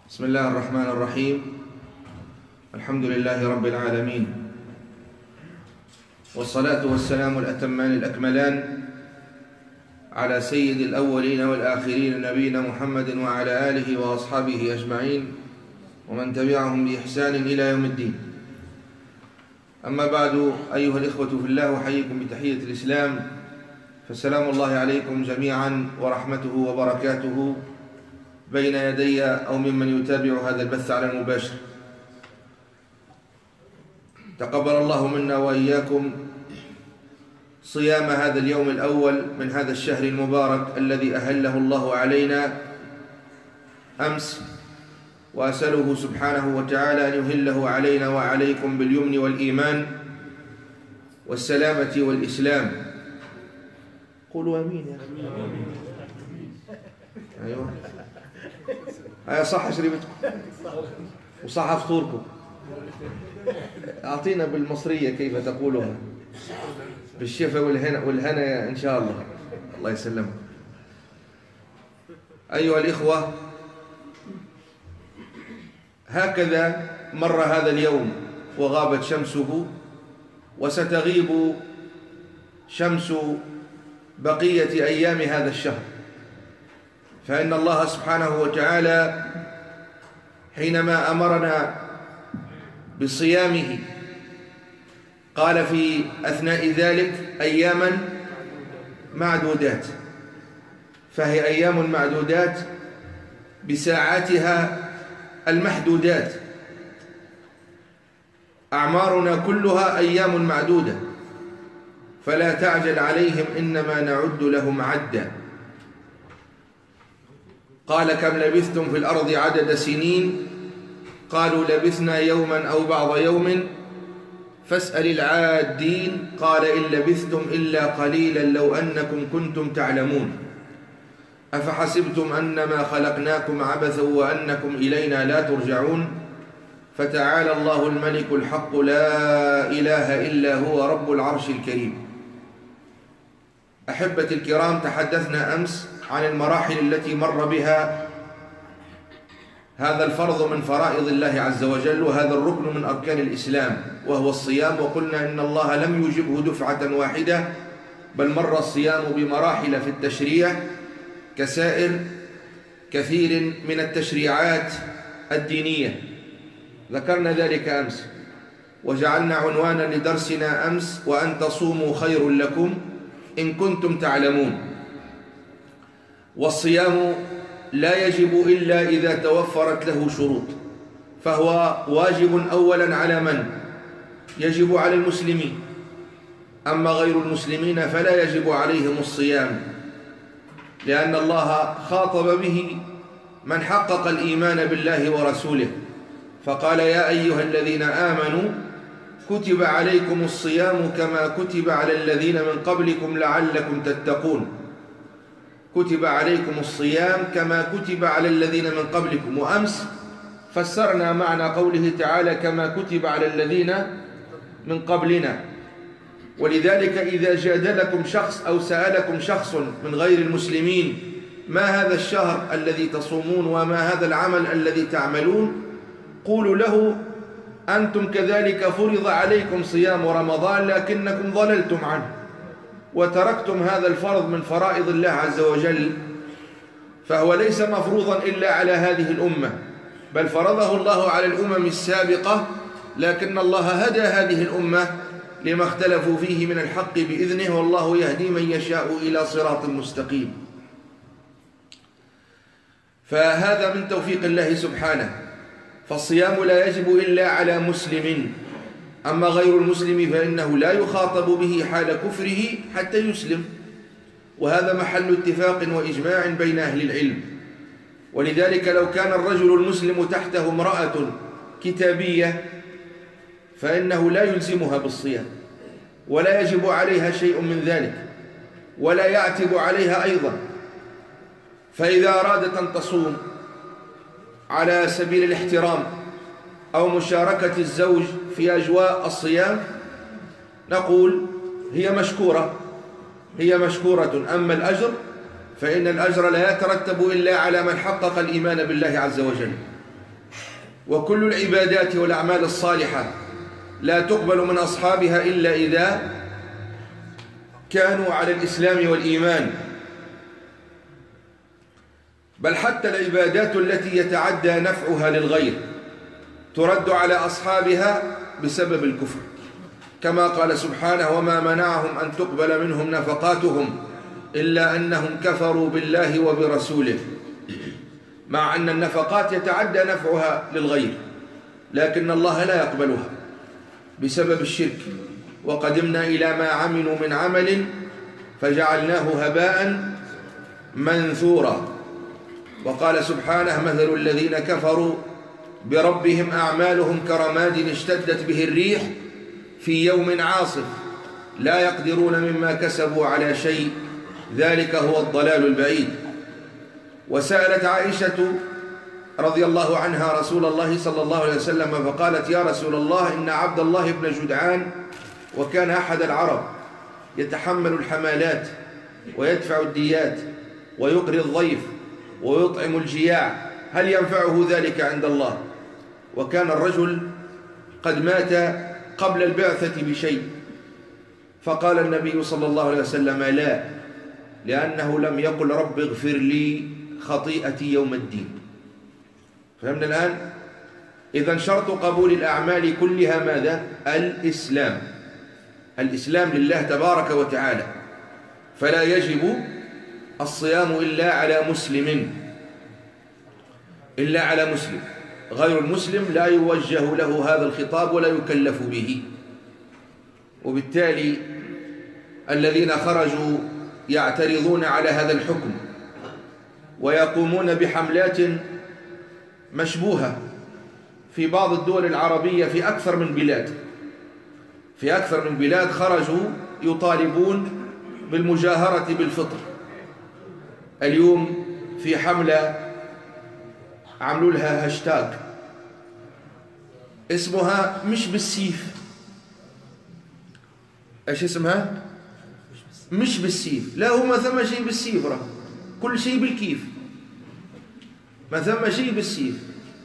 بسم الله الرحمن الرحيم. الحمد لله رب العالمين، والصلاة والسلام الأتمان الأكملان على سيد الأولين والآخرين نبينا محمد وعلى آله وأصحابه أجمعين ومن تبعهم بإحسان إلى يوم الدين. أما بعد، أيها الإخوة في الله، أحييكم بتحية الإسلام، فسلام الله عليكم جميعا ورحمته وبركاته بين يدي أو ممن يتابع هذا البث على المباشر. تقبل الله منا وإياكم صيام هذا اليوم الأول من هذا الشهر المبارك الذي أهله الله علينا أمس، وأسأله سبحانه وتعالى أن يهله علينا وعليكم باليمن والإيمان والسلامة والإسلام. قولوا أمين يا أخي. أيوة، هيا صح شريبتكم وصح فطوركم. أعطينا بالمصرية كيف تقولها، بالشفا والهنا إن شاء الله. الله يسلمك. أيها الإخوة، هكذا مر هذا اليوم وغابت شمسه، وستغيب شمس بقية أيام هذا الشهر، فإن الله سبحانه وتعالى حينما أمرنا بصيامه قال في أثناء ذلك أياما معدودات، فهي أيام معدودات بساعاتها المحدودات. أعمارنا كلها أيام معدودة، فلا تعجل عليهم، إنما نعد لهم عدا. قال كم لبثتم في الأرض عدد سنين، قالوا لبثنا يوما أو بعض يوم فاسأل العادين، قال إن لبثتم إلا قليلا لو أنكم كنتم تعلمون أفحسبتم أنما خلقناكم عبثا وأنكم إلينا لا ترجعون فتعالى الله الملك الحق لا إله إلا هو رب العرش الكريم. أحبتي الكرام، تحدثنا أمس عن المراحل التي مر بها هذا الفرض من فرائض الله عز وجل، وهذا الركن من أركان الإسلام وهو الصيام، وقلنا إن الله لم يجبه دفعة واحدة، بل مر الصيام بمراحل في التشريع كسائر كثير من التشريعات الدينية. ذكرنا ذلك أمس، وجعلنا عنوانا لدرسنا أمس وأن تصوموا خير لكم إن كنتم تعلمون. والصيام لا يجب إلا إذا توفرت له شروط، فهو واجب أولا على من؟ يجب على المسلمين، أما غير المسلمين فلا يجب عليهم الصيام، لأن الله خاطب به من حقق الإيمان بالله ورسوله، فقال يا أيها الذين آمنوا كتب عليكم الصيام كما كتب على الذين من قبلكم لعلكم تتقون. كتب عليكم الصيام كما كتب على الذين من قبلكم. وأمس فسرنا معنى قوله تعالى كما كتب على الذين من قبلنا. ولذلك إذا جادلكم شخص أو سألكم شخص من غير المسلمين ما هذا الشهر الذي تصومون وما هذا العمل الذي تعملون، قولوا له أنتم كذلك فرض عليكم صيام رمضان لكنكم ضللتم عنه وتركتم هذا الفرض من فرائض الله عز وجل، فهو ليس مفروضا إلا على هذه الأمة، بل فرضه الله على الأمم السابقة، لكن الله هدى هذه الأمة لما اختلفوا فيه من الحق بإذنه، والله يهدي من يشاء إلى صراط مستقيم. فهذا من توفيق الله سبحانه، فالصيام لا يجب إلا على مسلم، أما غير المسلم فإنه لا يخاطب به حال كفره حتى يسلم، وهذا محل اتفاق وإجماع بين أهل العلم. ولذلك لو كان الرجل المسلم تحته امرأة كتابية فإنه لا يلزمها بالصيام، ولا يجب عليها شيء من ذلك، ولا يعتب عليها أيضا. فإذا أرادت أن تصوم على سبيل الاحترام أو مشاركة الزوج في أجواء الصيام نقول هي مشكورة. أما الأجر فإن الأجر لا يترتب إلا على من حقق الإيمان بالله عز وجل، وكل العبادات والأعمال الصالحة لا تقبل من أصحابها إلا إذا كانوا على الإسلام والإيمان. بل حتى العبادات التي يتعدى نفعها للغير ترد على أصحابها بسبب الكفر، كما قال سبحانه: وما منعهم أن تقبل منهم نفقاتهم إلا أنهم كفروا بالله وبرسوله. مع أن النفقات يتعدى نفعها للغير، لكن الله لا يقبلها بسبب الشرك. وقدمنا إلى ما عملوا من عمل فجعلناه هباء منثورا. وقال سبحانه: مثل الذين كفروا بربهم أعمالهم كرماد اشتدت به الريح في يوم عاصف لا يقدرون مما كسبوا على شيء ذلك هو الضلال البعيد. وسألت عائشة رضي الله عنها رسول الله صلى الله عليه وسلم فقالت: يا رسول الله، إن عبد الله بن جدعان وكان أحد العرب يتحمل الحمالات ويدفع الديات ويقري الضيف ويطعم الجياع، هل ينفعه ذلك عند الله؟ وكان الرجل قد مات قبل البعثة بشيء، فقال النبي صلى الله عليه وسلم: لا، لأنه لم يقل رب اغفر لي خطيئتي يوم الدين. فهمنا الآن؟ إذن شرط قبول الأعمال كلها ماذا؟ الإسلام. الإسلام لله تبارك وتعالى، فلا يجب الصيام إلا على مسلم، إلا على مسلم. غير المسلم لا يوجه له هذا الخطاب ولا يكلف به. وبالتالي الذين خرجوا يعترضون على هذا الحكم ويقومون بحملات مشبوهة في بعض الدول العربية في أكثر من بلاد خرجوا يطالبون بالمجاهرة بالفطر. اليوم في حملة عملوا لها هاشتاج اسمها مش بالسيف. ايش اسمها؟ مش بالسيف. لا، هو ما ثم شيء بالسيف، كل شيء بالكيف، ما ثم شيء بالسيف.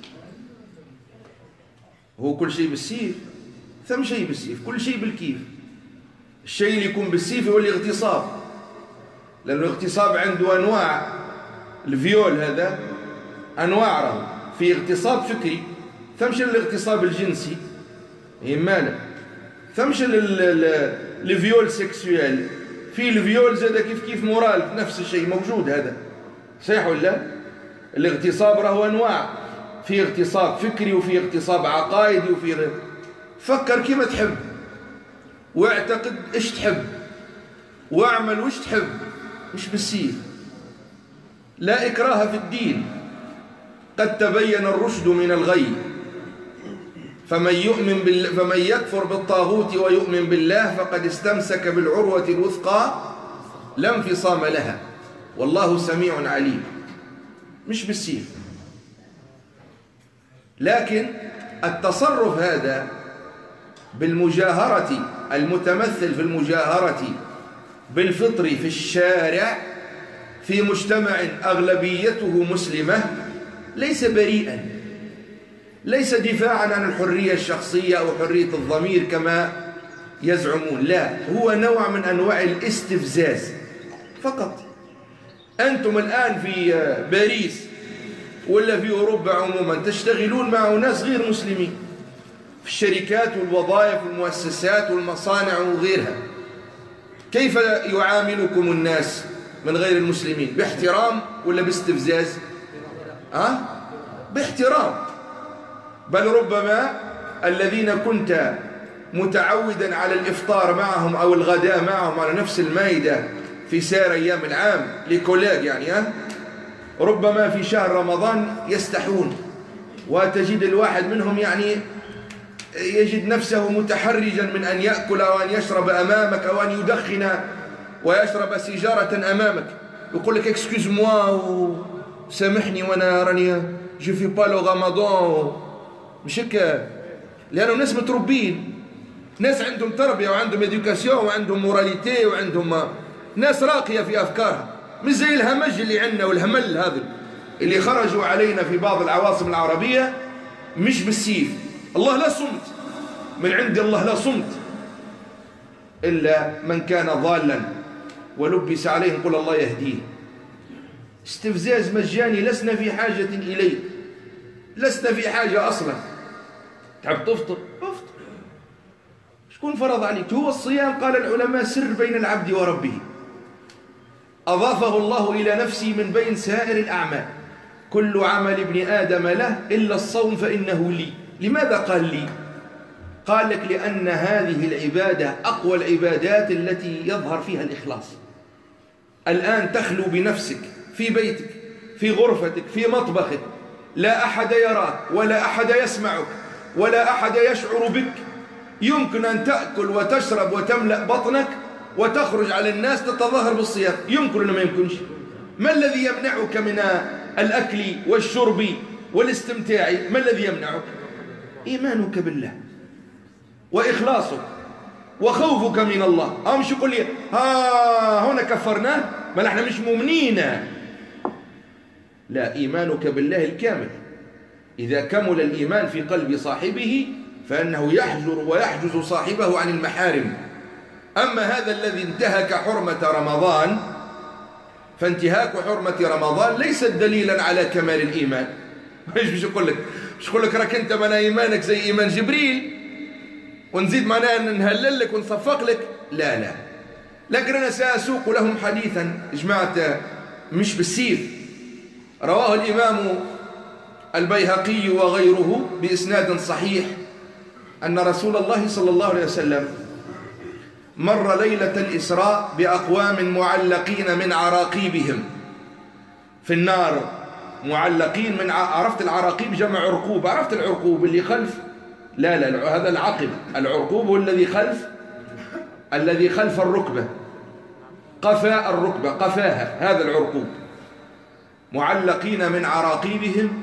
هو كل شيء بالسيف، ثم شيء بالسيف، كل شيء بالكيف. الشيء اللي يكون بالسيف هو الاغتصاب، لأن الاغتصاب عنده أنواع. الفيول هذا أنواع، في اغتصاب فكري، ثمش الاغتصاب الجنسي ماله، ثمش الفيول سيكسويال، في الفيول زاد كيف مورال، نفس الشيء موجود. هذا صحيح ولا؟ الاغتصاب راهو أنواع، في اغتصاب فكري وفي اغتصاب عقائدي وفي فكر كيما تحب، واعتقد ايش تحب، واعمل وش تحب، مش بالسيف. لا إكراه في الدين، قد تبين الرشد من الغي، فمن يكفر بالطاغوت ويؤمن بالله فقد استمسك بالعروة الوثقى لا انفصام لها والله سميع عليم. مش بالسيف. لكن التصرف هذا بالمجاهرة، المتمثل في المجاهرة بالفطر في الشارع في مجتمع أغلبيته مسلمة ليس بريئا، ليس دفاعا عن الحرية الشخصية أو حرية الضمير كما يزعمون، لا، هو نوع من أنواع الاستفزاز فقط. أنتم الآن في باريس ولا في أوروبا عموما تشتغلون مع ناس غير مسلمين في الشركات والوظائف والمؤسسات والمصانع وغيرها، كيف يعاملكم الناس من غير المسلمين؟ باحترام ولا باستفزاز؟ باحترام. بل ربما الذين كنت متعودا على الإفطار معهم أو الغداء معهم على نفس المائدة في سائر أيام العام لكولاج يعني، ربما في شهر رمضان يستحون، وتجد الواحد منهم يعني يجد نفسه متحرجا من أن يأكل أو أن يشرب أمامك أو أن يدخن ويشرب سيجارة أمامك، يقول لك اكسكوز موا سامحني وانا راني جو في با لو رمضان، مش هيك، لأنه ناس متربين، ناس عندهم تربية وعندهم إديوكاسيون وعندهم موراليتي وعندهم ناس راقية في أفكارها، مش زي الهمج اللي عندنا والهمل هذا اللي خرجوا علينا في بعض العواصم العربية مش بالسيف. الله لا صمت، من عند الله لا صمت، إلا من كان ضالا ولبس عليه قل الله يهديه. استفزاز مجاني لسنا في حاجة إليه، لسنا في حاجة أصلا. تحب تفطر افطر، شكون فرض عليك؟ هو الصيام قال العلماء سر بين العبد وربه، أضافه الله إلى نفسه من بين سائر الأعمال. كل عمل ابن آدم له إلا الصوم فإنه لي. لماذا قال لي؟ قال لك لأن هذه العبادة أقوى العبادات التي يظهر فيها الإخلاص. الآن تخلو بنفسك في بيتك، في غرفتك، في مطبخك، لا أحد يراك ولا أحد يسمعك ولا أحد يشعر بك. يمكن أن تأكل وتشرب وتملأ بطنك وتخرج على الناس تتظاهر بالصيام. يمكن ولا ما يمكنش؟ ما الذي يمنعك من الأكل والشرب والاستمتاع؟ ما الذي يمنعك؟ إيمانك بالله وإخلاصك وخوفك من الله. مش يقول لي هنا كفرناه، ما نحن مش مؤمنين. لا، إيمانك بالله الكامل. إذا كمل الإيمان في قلب صاحبه فإنه يحجر ويحجز صاحبه عن المحارم. أما هذا الذي انتهك حرمة رمضان، فانتهاك حرمة رمضان ليس دليلا على كمال الإيمان. مش يقول لك راك أنت معناه إيمانك زي إيمان جبريل ونزيد معناه نهلل لك ونصفق لك. لا لا، لكن أنا سأسوق لهم حديثا جماعة مش بالسيف، رواه الإمام البيهقي وغيره بإسناد صحيح أن رسول الله صلى الله عليه وسلم مر ليلة الإسراء بأقوام معلقين من عراقيبهم في النار. معلقين من عرفت العراقيب جمع عرقوب، عرفت العرقوب اللي خلف؟ لا هذا العقب. العرقوب هو الذي خلف الركبة، قفاء الركبة، قفاها، هذا العرقوب. معلقين من عراقيبهم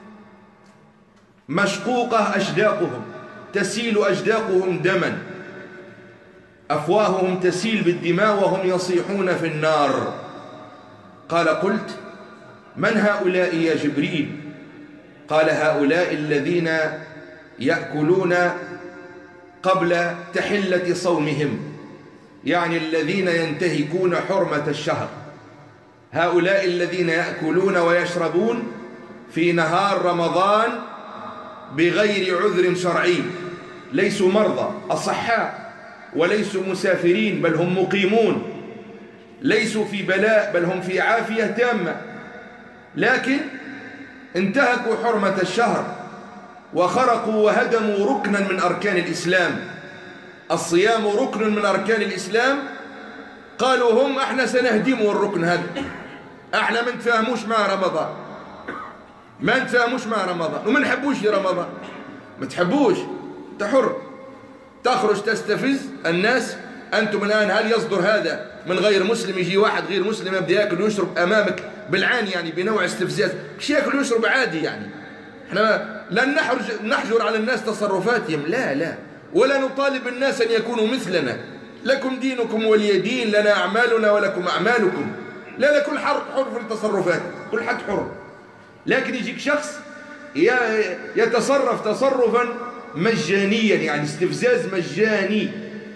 مشقوقة أشداقهم، تسيل أشداقهم دما، أفواههم تسيل بالدماء وهم يصيحون في النار. قال قلت من هؤلاء يا جبريل؟ قال هؤلاء الذين يأكلون قبل تحلة صومهم، يعني الذين ينتهكون حرمة الشهر. هؤلاء الذين يأكلون ويشربون في نهار رمضان بغير عذر شرعي، ليسوا مرضى أصحاء وليسوا مسافرين بل هم مقيمون، ليسوا في بلاء بل هم في عافية تامة، لكن انتهكوا حرمة الشهر وخرقوا وهدموا ركنا من أركان الإسلام. الصيام ركن من أركان الإسلام. قالوا هم احنا سنهدموا الركن هذا، احنا ما نتفاهموش مع رمضان، ما نتفاهموش مع رمضان وما نحبوش رمضان. ما تحبوش انت حر، تخرج تستفز الناس. أنتم الآن هل يصدر هذا من غير مسلم؟ يجي واحد غير مسلم يبدأ يأكل ويشرب أمامك بالعين، يعني بنوع استفزاز، مش يأكل ويشرب عادي. يعني احنا لن نحجر على الناس تصرفاتهم، لا، ولا نطالب الناس أن يكونوا مثلنا. لكم دينكم ولي دين، لنا أعمالنا ولكم أعمالكم. لا كل حر في التصرفات، كل حد حر. لكن يجيك شخص يتصرف تصرفا مجانيا، يعني استفزاز مجاني.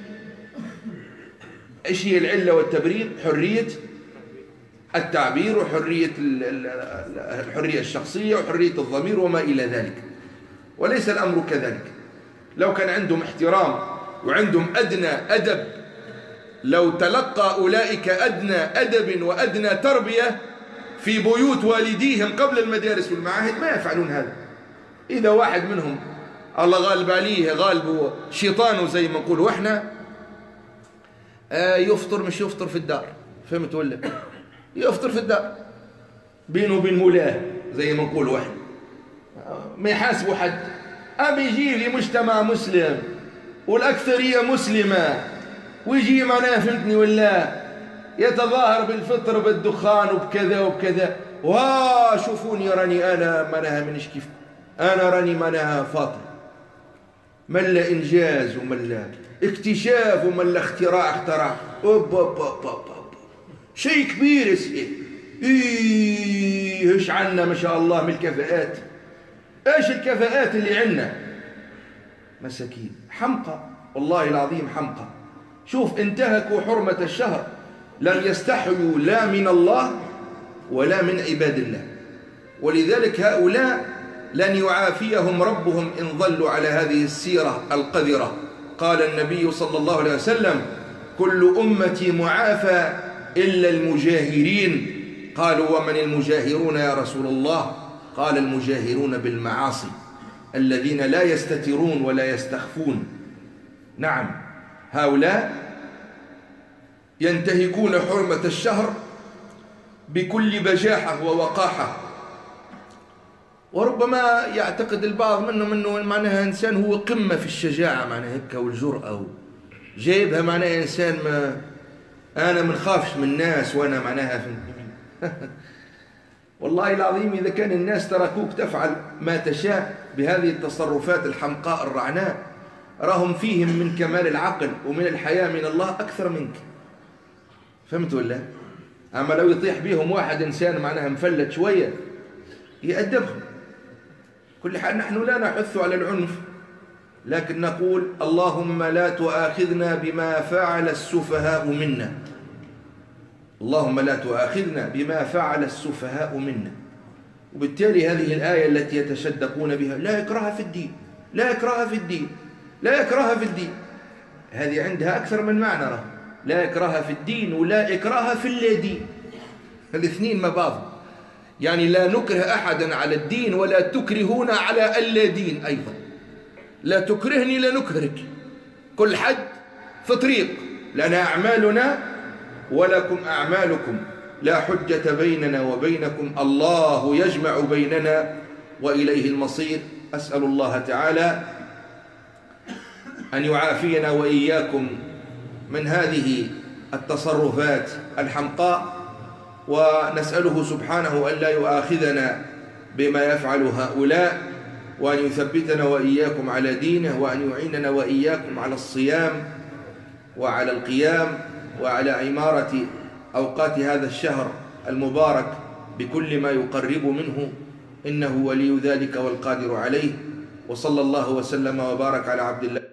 ايش هي العلة والتبرير؟ حرية التعبير وحرية الحرية الشخصية وحرية الضمير وما إلى ذلك. وليس الأمر كذلك. لو كان عندهم احترام وعندهم أدنى أدب، لو تلقى أولئك أدنى أدب وأدنى تربية في بيوت والديهم قبل المدارس والمعاهد ما يفعلون هذا. إذا واحد منهم الله غالب عليه، غالبه شيطانه زي ما نقول، وإحنا يفطر، مش يفطر في الدار، فهمت ولا؟ يفطر في الدار بينه وبين مولاه زي ما نقول، واحد ما يحاسبوا حد. أبي يجي لي مجتمع مسلم والأكثرية مسلمة ويجي معناه، فهمتني ولا، يتظاهر بالفطر بالدخان وبكذا وبكذا، شوفوني راني أنا معناها منش كيف، أنا راني معناها فاطر، ملا إنجاز وملا اكتشاف وملا اختراع. شيء كبير يسئل. هش عنا ما شاء الله من الكفاءات. إيش الكفاءات اللي عندنا؟ مساكين حمقى، والله العظيم حمقى. شوف انتهكوا حرمة الشهر، لم يستحيوا لا من الله ولا من عباد الله، ولذلك هؤلاء لن يعافيهم ربهم إن ظلوا على هذه السيرة القذرة. قال النبي صلى الله عليه وسلم: كل أمتي معافى إلا المجاهرين. قالوا: ومن المجاهرون يا رسول الله؟ قال: المجاهرون بالمعاصي الذين لا يستترون ولا يستخفون. نعم، هؤلاء ينتهكون حرمة الشهر بكل بجاحة ووقاحة. وربما يعتقد البعض منه معناها إنسان هو قمة في الشجاعة، معناها هكا والجرأة، جايبها معناها إنسان ما أنا من خافش من الناس وأنا معناها والله العظيم إذا كان الناس تركوك تفعل ما تشاء بهذه التصرفات الحمقاء الرعناء، راهم فيهم من كمال العقل ومن الحياة من الله أكثر منك. فهمت ولا؟ أما لو يطيح بهم واحد إنسان معناها مفلت شوية يأدبهم. كل حال نحن لا نحث على العنف، لكن نقول: اللهم لا تؤاخذنا بما فعل السفهاء منا. اللهم لا تؤاخذنا بما فعل السفهاء منا. وبالتالي هذه الآية التي يتشدقون بها: لا إكراه في الدين، لا إكراه في الدين، لا إكراه في الدين، هذه عندها أكثر من معنى. لا إكراه في الدين ولا إكراه في اللا-دين، الاثنين ما بعض. يعني لا نكره أحدا على الدين ولا تكرهون على اللا-دين أيضا. لا تكرهني لا نكرهك، كل حد في طريق، لنا أعمالنا ولكم أعمالكم، لا حجة بيننا وبينكم، الله يجمع بيننا وإليه المصير. أسأل الله تعالى أن يعافينا وإياكم من هذه التصرفات الحمقاء، ونسأله سبحانه أن لا يؤاخذنا بما يفعل هؤلاء، وأن يثبتنا وإياكم على دينه، وأن يعيننا وإياكم على الصيام وعلى القيام وعلى عمارة أوقات هذا الشهر المبارك بكل ما يقرب منه، إنه ولي ذلك والقادر عليه. وصلى الله وسلم وبارك على عبد الله.